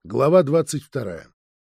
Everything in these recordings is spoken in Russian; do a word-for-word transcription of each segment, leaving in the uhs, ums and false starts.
Глава двадцать вторая.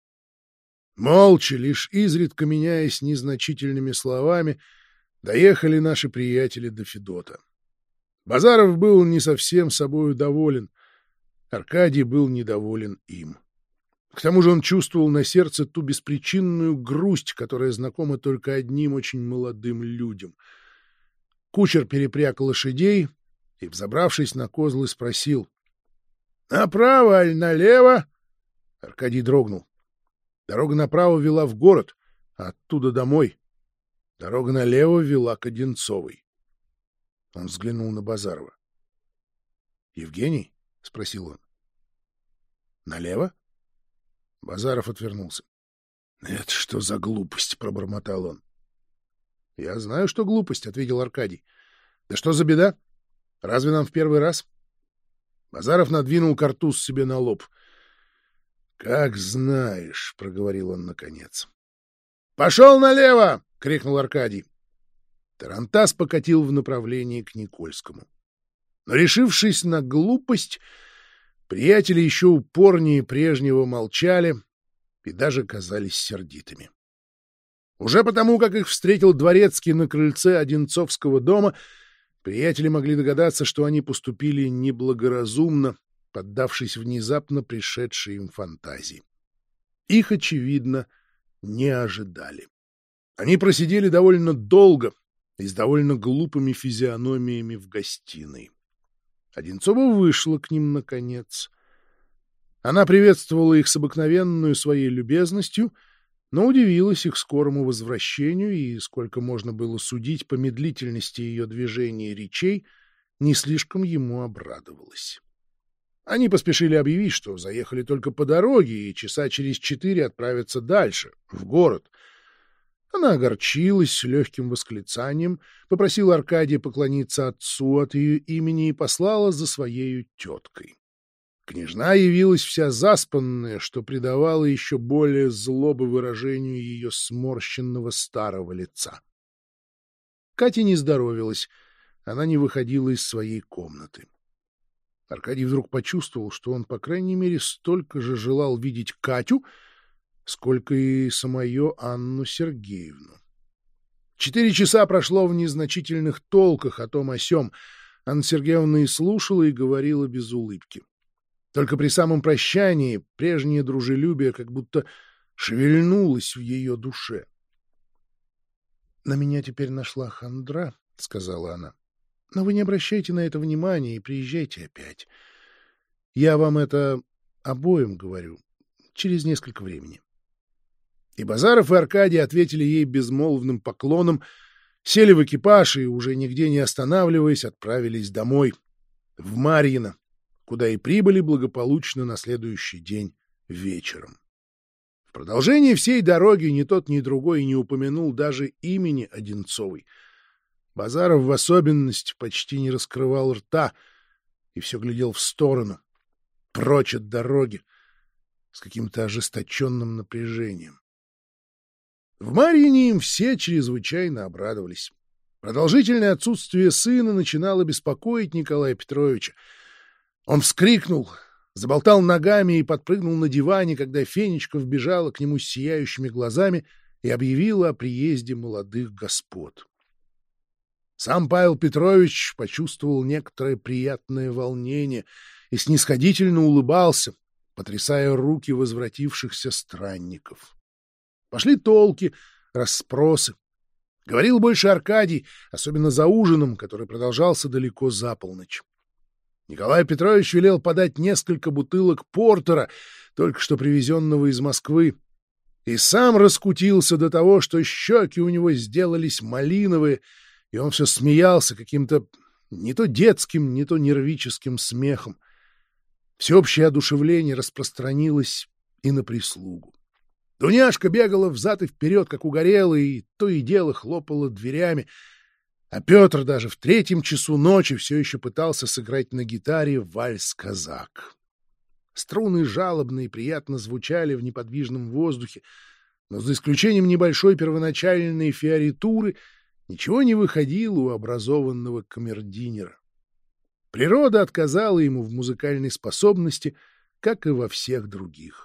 Молча, лишь изредка меняясь незначительными словами, доехали наши приятели до Федота. Базаров был не совсем собою доволен. Аркадий был недоволен им. К тому же он чувствовал на сердце ту беспричинную грусть, которая знакома только одним очень молодым людям. Кучер перепряг лошадей и, взобравшись на козлы, спросил: «Направо аль налево?» Аркадий дрогнул. Дорога направо вела в город, а оттуда домой. Дорога налево вела к Одинцовой. Он взглянул на Базарова. «Евгений?» — спросил он. «Налево?» Базаров отвернулся. «Это что за глупость?» — пробормотал он. «Я знаю, что глупость», — ответил Аркадий. «Да что за беда? Разве нам в первый раз?» Базаров надвинул картуз себе на лоб. «Как знаешь», — проговорил он наконец. «Пошел налево!» — крикнул Аркадий. Тарантас покатил в направлении к Никольскому. Но, решившись на глупость, приятели еще упорнее прежнего молчали и даже казались сердитыми. Уже потому, как их встретил дворецкий на крыльце Одинцовского дома, приятели могли догадаться, что они поступили неблагоразумно, поддавшись внезапно пришедшей им фантазии. Их, очевидно, не ожидали. Они просидели довольно долго и с довольно глупыми физиономиями в гостиной. Одинцова вышла к ним наконец. Она приветствовала их с обыкновенную своей любезностью, но удивилась их скорому возвращению и, сколько можно было судить по медлительности ее движений и речей, не слишком ему обрадовалась. Они поспешили объявить, что заехали только по дороге и часа через четыре отправятся дальше, в город. Она огорчилась с легким восклицанием, попросила Аркадия поклониться отцу от ее имени и послала за своею теткой. Княжна явилась вся заспанная, что придавало еще более злобы выражению ее сморщенного старого лица. Катя не здоровилась, она не выходила из своей комнаты. Аркадий вдруг почувствовал, что он, по крайней мере, столько же желал видеть Катю, сколько и самую Анну Сергеевну. Четыре часа прошло в незначительных толках о том о сём. Анна Сергеевна и слушала, и говорила без улыбки. Только при самом прощании прежнее дружелюбие как будто шевельнулось в ее душе. — На меня теперь нашла хандра, — сказала она. — Но вы не обращайте на это внимания и приезжайте опять. Я вам это обоим говорю через несколько времени. И Базаров, и Аркадий ответили ей безмолвным поклоном, сели в экипаж и, уже нигде не останавливаясь, отправились домой, в Марьино, куда и прибыли благополучно на следующий день вечером. В продолжении всей дороги ни тот, ни другой не упомянул даже имени Одинцовой. Базаров в особенности почти не раскрывал рта и все глядел в сторону, прочь от дороги, с каким-то ожесточенным напряжением. В Марьине им все чрезвычайно обрадовались. Продолжительное отсутствие сына начинало беспокоить Николая Петровича. Он вскрикнул, заболтал ногами и подпрыгнул на диване, когда Фенечка вбежала к нему с сияющими глазами и объявила о приезде молодых господ. Сам Павел Петрович почувствовал некоторое приятное волнение и снисходительно улыбался, потрясая руки возвратившихся странников. Пошли толки, расспросы. Говорил больше Аркадий, особенно за ужином, который продолжался далеко за полночь. Николай Петрович велел подать несколько бутылок портера, только что привезенного из Москвы, и сам раскутился до того, что щеки у него сделались малиновые, и он все смеялся каким-то не то детским, не то нервическим смехом. Всеобщее одушевление распространилось и на прислугу. Дуняшка бегала взад и вперед, как угорелая, и то и дело хлопала дверями, а Петр даже в третьем часу ночи все еще пытался сыграть на гитаре вальс-казак. Струны жалобно и приятно звучали в неподвижном воздухе, но за исключением небольшой первоначальной фиоритуры ничего не выходило у образованного камердинера. Природа отказала ему в музыкальной способности, как и во всех других.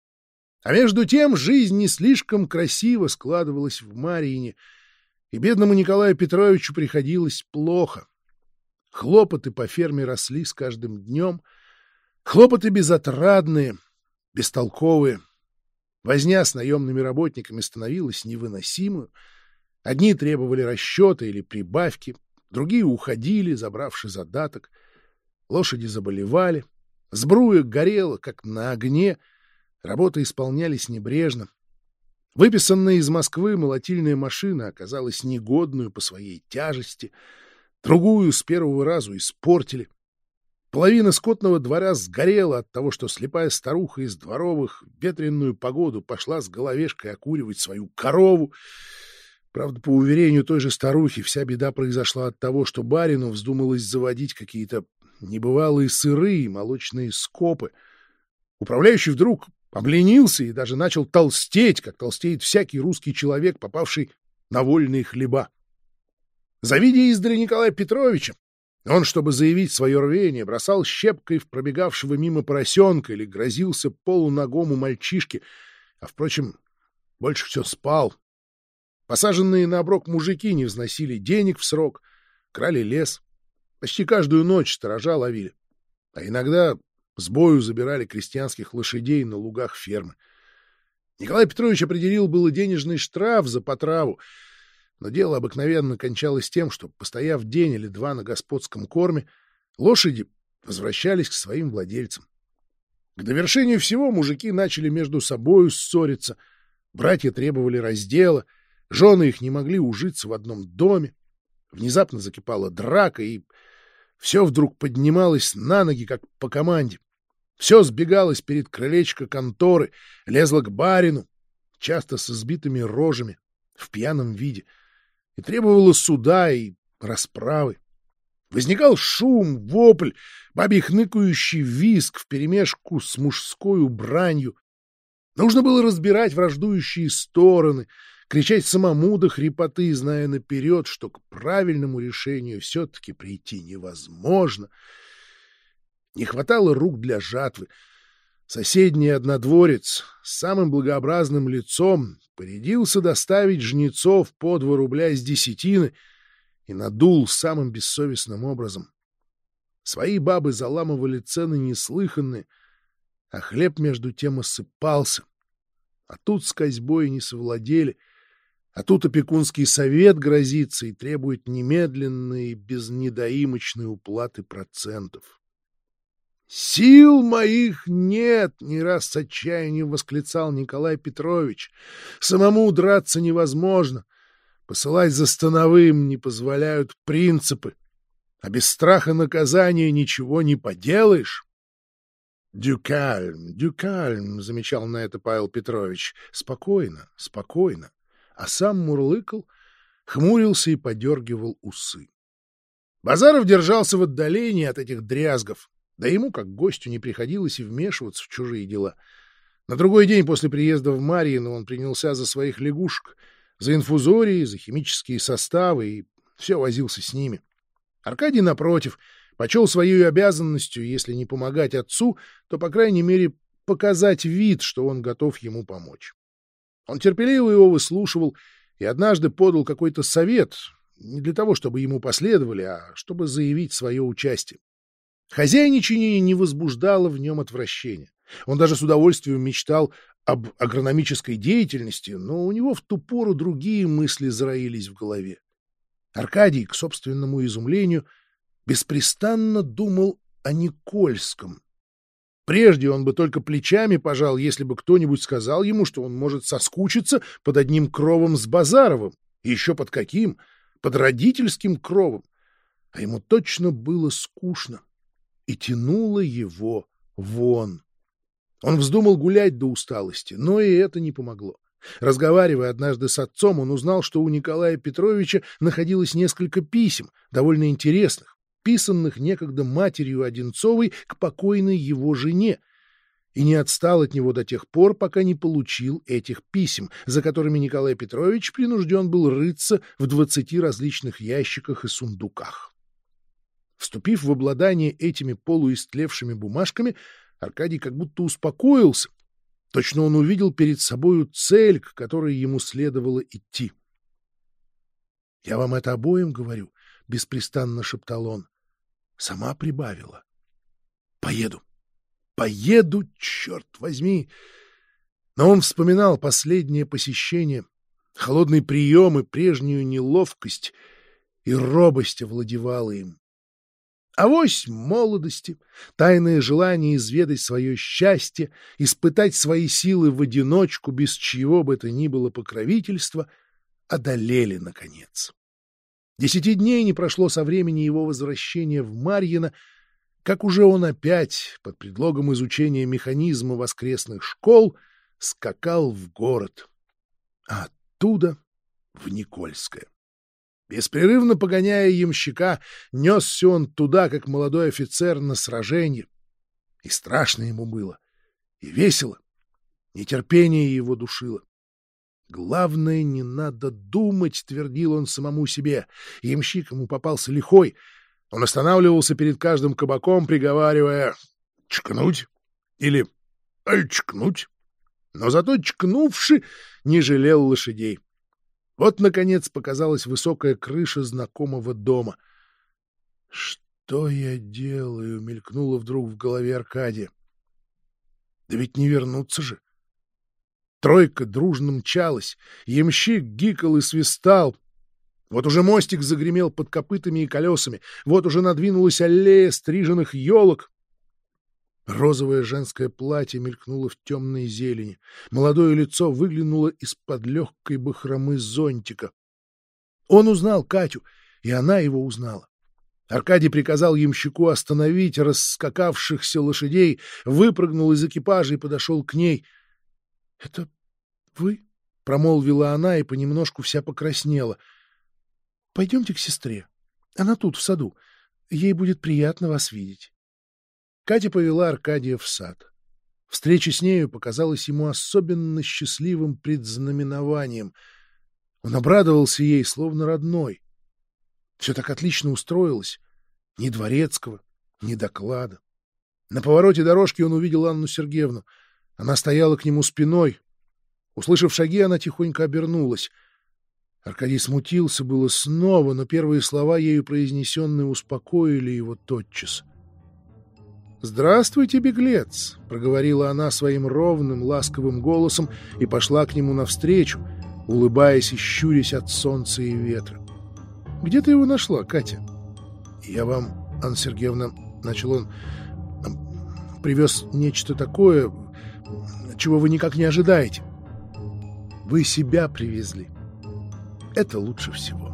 А между тем жизнь не слишком красиво складывалась в Марьине, и бедному Николаю Петровичу приходилось плохо. Хлопоты по ферме росли с каждым днем, хлопоты безотрадные, бестолковые. Возня с наемными работниками становилась невыносимой. Одни требовали расчета или прибавки, другие уходили, забравши задаток. Лошади заболевали, сбруя горела, как на огне, работы исполнялись небрежно. Выписанная из Москвы молотильная машина оказалась негодную по своей тяжести, другую с первого разу испортили. Половина скотного двора сгорела от того, что слепая старуха из дворовых в ветреную погоду пошла с головешкой окуривать свою корову. Правда, по уверению той же старухи, вся беда произошла от того, что барину вздумалось заводить какие-то небывалые сырые молочные скопы. Управляющий вдруг обленился и даже начал толстеть, как толстеет всякий русский человек, попавший на вольные хлеба. Завидя издали Николая Петровича, он, чтобы заявить свое рвение, бросал щепкой в пробегавшего мимо поросенка или грозился полуногому мальчишке, а, впрочем, больше все спал. Посаженные на оброк мужики не взносили денег в срок, крали лес. Почти каждую ночь сторожа ловили. А иногда с бою забирали крестьянских лошадей на лугах фермы. Николай Петрович определил было денежный штраф за потраву, но дело обыкновенно кончалось тем, что, постояв день или два на господском корме, лошади возвращались к своим владельцам. К довершению всего мужики начали между собою ссориться, братья требовали раздела, жены их не могли ужиться в одном доме. Внезапно закипала драка, и все вдруг поднималось на ноги, как по команде. Все сбегалось перед крылечко конторы, лезло к барину, часто с избитыми рожами, в пьяном виде, и требовало суда и расправы. Возникал шум, вопль, бабий хныкающий визг вперемешку с мужскою бранью. Нужно было разбирать враждующие стороны, кричать самому до хрипоты, зная наперед, что к правильному решению все-таки прийти невозможно. Не хватало рук для жатвы. Соседний однодворец с самым благообразным лицом порядился доставить жнецов по два рубля из десятины и надул самым бессовестным образом. Свои бабы заламывали цены неслыханные, а хлеб между тем осыпался. А тут с козьбой не совладели, а тут опекунский совет грозится и требует немедленной и без недоимочной уплаты процентов. «Сил моих нет!» — не раз с отчаянием восклицал Николай Петрович. «Самому драться невозможно. Посылать за становым не позволяют принципы. А без страха наказания ничего не поделаешь». «Дюкальм, дюкальм», — замечал на это Павел Петрович. «Спокойно, спокойно». А сам мурлыкал, хмурился и подергивал усы. Базаров держался в отдалении от этих дрязгов. Да ему, как гостю, не приходилось и вмешиваться в чужие дела. На другой день после приезда в Марьино он принялся за своих лягушек, за инфузории, за химические составы и все возился с ними. Аркадий, напротив, почел своей обязанностью, если не помогать отцу, то, по крайней мере, показать вид, что он готов ему помочь. Он терпеливо его выслушивал и однажды подал какой-то совет, не для того, чтобы ему последовали, а чтобы заявить свое участие. Хозяйничание не возбуждало в нем отвращения. Он даже с удовольствием мечтал об агрономической деятельности, но у него в ту пору другие мысли зароились в голове. Аркадий, к собственному изумлению, беспрестанно думал о Никольском. Прежде он бы только плечами пожал, если бы кто-нибудь сказал ему, что он может соскучиться под одним кровом с Базаровым. И еще под каким? Под родительским кровом. А ему точно было скучно. И тянуло его вон. Он вздумал гулять до усталости, но и это не помогло. Разговаривая однажды с отцом, он узнал, что у Николая Петровича находилось несколько писем, довольно интересных, писанных некогда матерью Одинцовой к покойной его жене, и не отстал от него до тех пор, пока не получил этих писем, за которыми Николай Петрович принужден был рыться в двадцати различных ящиках и сундуках. Вступив в обладание этими полуистлевшими бумажками, Аркадий как будто успокоился. Точно он увидел перед собою цель, к которой ему следовало идти. — Я вам это обоим говорю, — беспрестанно шептал он. Сама прибавила. — Поеду. Поеду, черт возьми! Но он вспоминал последнее посещение, холодный прием и прежнюю неловкость, и робость овладевала им. Авось молодости, тайное желание изведать свое счастье, испытать свои силы в одиночку, без чьего бы то ни было покровительства, одолели, наконец. Десяти дней не прошло со времени его возвращения в Марьино, как уже он опять, под предлогом изучения механизма воскресных школ, скакал в город, а оттуда в Никольское. Беспрерывно погоняя ямщика, несся он туда, как молодой офицер, на сраженье. И страшно ему было, и весело, нетерпение его душило. «Главное, не надо думать», — твердил он самому себе. Ямщик ему попался лихой. Он останавливался перед каждым кабаком, приговаривая «чкнуть» или «ай, чкнуть». Но зато, чкнувши, не жалел лошадей. Вот, наконец, показалась высокая крыша знакомого дома. «Что я делаю?» — мелькнуло вдруг в голове Аркадия. «Да ведь не вернуться же!» Тройка дружно мчалась, ямщик гикал и свистал. Вот уже мостик загремел под копытами и колесами, вот уже надвинулась аллея стриженных елок. Розовое женское платье мелькнуло в темной зелени. Молодое лицо выглянуло из-под легкой бахромы зонтика. Он узнал Катю, и она его узнала. Аркадий приказал ямщику остановить расскакавшихся лошадей, выпрыгнул из экипажа и подошел к ней. — Это вы? — промолвила она и понемножку вся покраснела. — Пойдемте к сестре. Она тут, в саду. Ей будет приятно вас видеть. Катя повела Аркадия в сад. Встреча с нею показалась ему особенно счастливым предзнаменованием. Он обрадовался ей, словно родной. Все так отлично устроилось. Ни дворецкого, ни доклада. На повороте дорожки он увидел Анну Сергеевну. Она стояла к нему спиной. Услышав шаги, она тихонько обернулась. Аркадий смутился было снова, но первые слова ею произнесенные успокоили его тотчас. «Здравствуйте, беглец!» — проговорила она своим ровным, ласковым голосом и пошла к нему навстречу, улыбаясь и щурясь от солнца и ветра. «Где ты его нашла, Катя?» «Я вам, Анна Сергеевна, — начал он, — привез нечто такое, чего вы никак не ожидаете. Вы себя привезли. Это лучше всего».